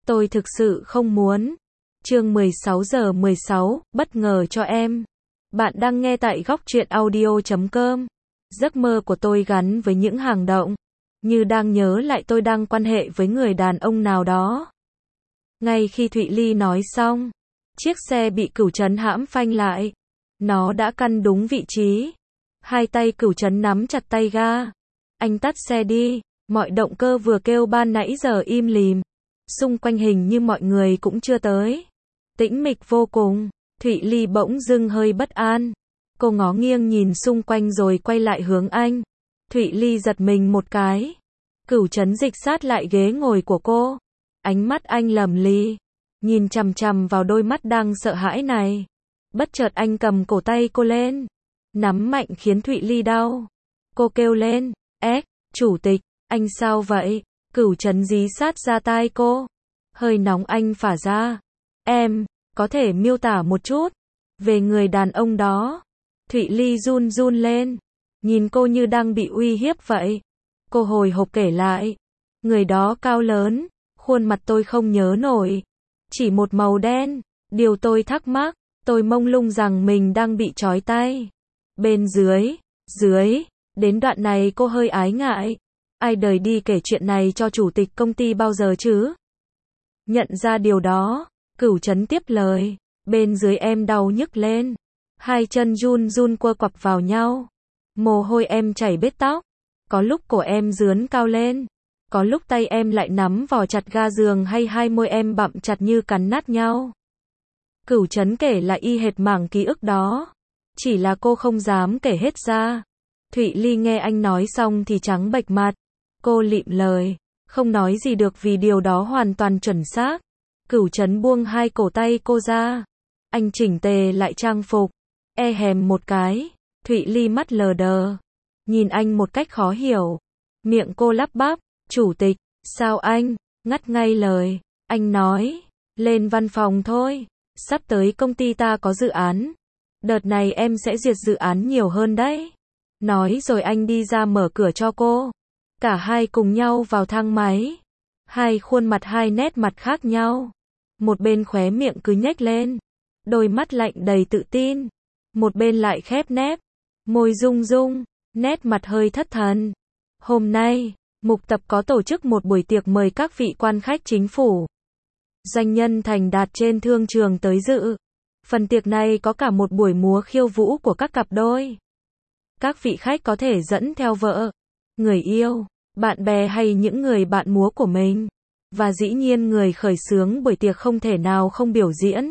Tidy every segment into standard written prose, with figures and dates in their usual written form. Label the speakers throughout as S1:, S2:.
S1: Tôi thực sự không muốn. Chương 16:16, bất ngờ cho em. Bạn đang nghe tại góc truyện audio.com. Giấc mơ của tôi gắn với những hàng động, như đang nhớ lại tôi đang quan hệ với người đàn ông nào đó. Ngay khi Thụy Ly nói xong, chiếc xe bị Cửu Trấn hãm phanh lại. Nó đã căn đúng vị trí. Hai tay Cửu Trấn nắm chặt tay ga. Anh tắt xe đi. Mọi động cơ vừa kêu ban nãy giờ im lìm. Xung quanh hình như mọi người cũng chưa tới. Tĩnh mịch vô cùng. Thụy Ly bỗng dưng hơi bất an. Cô ngó nghiêng nhìn xung quanh rồi quay lại hướng anh. Thụy Ly giật mình một cái. Cửu Trấn dịch sát lại ghế ngồi của cô. Ánh mắt anh lầm ly, nhìn chằm chằm vào đôi mắt đang sợ hãi này. Bất chợt anh cầm cổ tay cô lên, nắm mạnh khiến Thụy Ly đau. Cô kêu lên, chủ tịch, anh sao vậy? Cửu Trấn dí sát ra tai cô. Hơi nóng anh phả ra. Em, có thể miêu tả một chút về người đàn ông đó. Thụy Ly run run lên, nhìn cô như đang bị uy hiếp vậy. Cô hồi hộp kể lại. Người đó cao lớn, khuôn mặt tôi không nhớ nổi. Chỉ một màu đen. Điều tôi thắc mắc, tôi mông lung rằng mình đang bị trói tay. Bên dưới, đến đoạn này cô hơi ái ngại. Ai đời đi kể chuyện này cho chủ tịch công ty bao giờ chứ? Nhận ra điều đó, Cửu Trấn tiếp lời. Bên dưới em đau nhức lên. Hai chân run run quơ quặp vào nhau. Mồ hôi em chảy bết tóc. Có lúc cổ em rướn cao lên. Có lúc tay em lại nắm vò chặt ga giường hay hai môi em bặm chặt như cắn nát nhau. Cửu Trấn kể lại y hệt mảng ký ức đó. Chỉ là cô không dám kể hết ra. Thụy Ly nghe anh nói xong thì trắng bệch mặt. Cô lịm lời, không nói gì được vì điều đó hoàn toàn chuẩn xác. Cửu Trấn buông hai cổ tay cô ra. Anh chỉnh tề lại trang phục. Hèm một cái. Thụy Ly mắt lờ đờ, nhìn anh một cách khó hiểu. Miệng cô lắp bắp. Chủ tịch, sao anh? Ngắt ngay lời. Anh nói, lên văn phòng thôi. Sắp tới công ty ta có dự án. Đợt này em sẽ duyệt dự án nhiều hơn đấy. Nói rồi anh đi ra mở cửa cho cô. Cả hai cùng nhau vào thang máy. Hai khuôn mặt hai nét mặt khác nhau. Một bên khóe miệng cứ nhếch lên. Đôi mắt lạnh đầy tự tin. Một bên lại khép nép. Môi rung rung. Nét mặt hơi thất thần. Hôm nay, Mục Tập có tổ chức một buổi tiệc mời các vị quan khách chính phủ, doanh nhân thành đạt trên thương trường tới dự. Phần tiệc này có cả một buổi múa khiêu vũ của các cặp đôi. Các vị khách có thể dẫn theo vợ, người yêu, bạn bè hay những người bạn múa của mình. Và dĩ nhiên người khởi xướng buổi tiệc không thể nào không biểu diễn.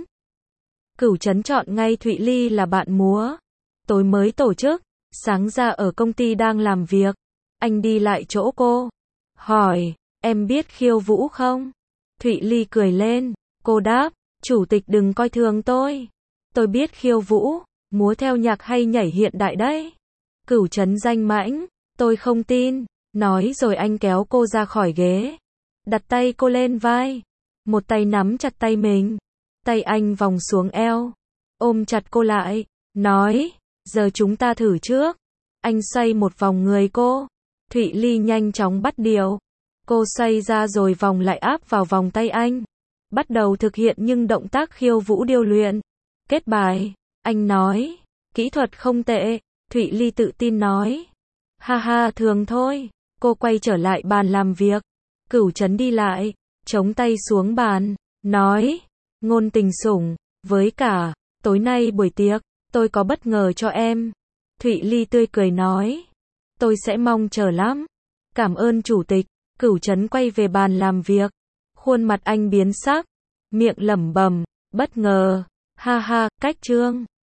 S1: Cửu Trấn chọn ngay Thụy Ly là bạn múa. Tối mới tổ chức, sáng ra ở công ty đang làm việc. Anh đi lại chỗ cô, hỏi, em biết khiêu vũ không? Thụy Ly cười lên, cô đáp, chủ tịch đừng coi thường tôi. Tôi biết khiêu vũ, múa theo nhạc hay nhảy hiện đại đấy. Cửu Trấn danh mãnh, tôi không tin, nói rồi anh kéo cô ra khỏi ghế. Đặt tay cô lên vai, một tay nắm chặt tay mình. Tay anh vòng xuống eo, ôm chặt cô lại, nói, giờ chúng ta thử trước. Anh xoay một vòng người cô. Thụy Ly nhanh chóng bắt điệu. Cô xoay ra rồi vòng lại áp vào vòng tay anh. Bắt đầu thực hiện những động tác khiêu vũ điêu luyện. Kết bài, anh nói, kỹ thuật không tệ. Thụy Ly tự tin nói, ha ha thường thôi. Cô quay trở lại bàn làm việc. Cửu Trấn đi lại, chống tay xuống bàn, nói, ngôn tình sủng, với cả, tối nay buổi tiệc, tôi có bất ngờ cho em. Thụy Ly tươi cười nói, tôi sẽ mong chờ lắm. Cảm ơn chủ tịch. Cửu Trấn quay về bàn làm việc. Khuôn mặt anh biến sắc. Miệng lẩm bẩm, bất ngờ. Ha ha, cách chương.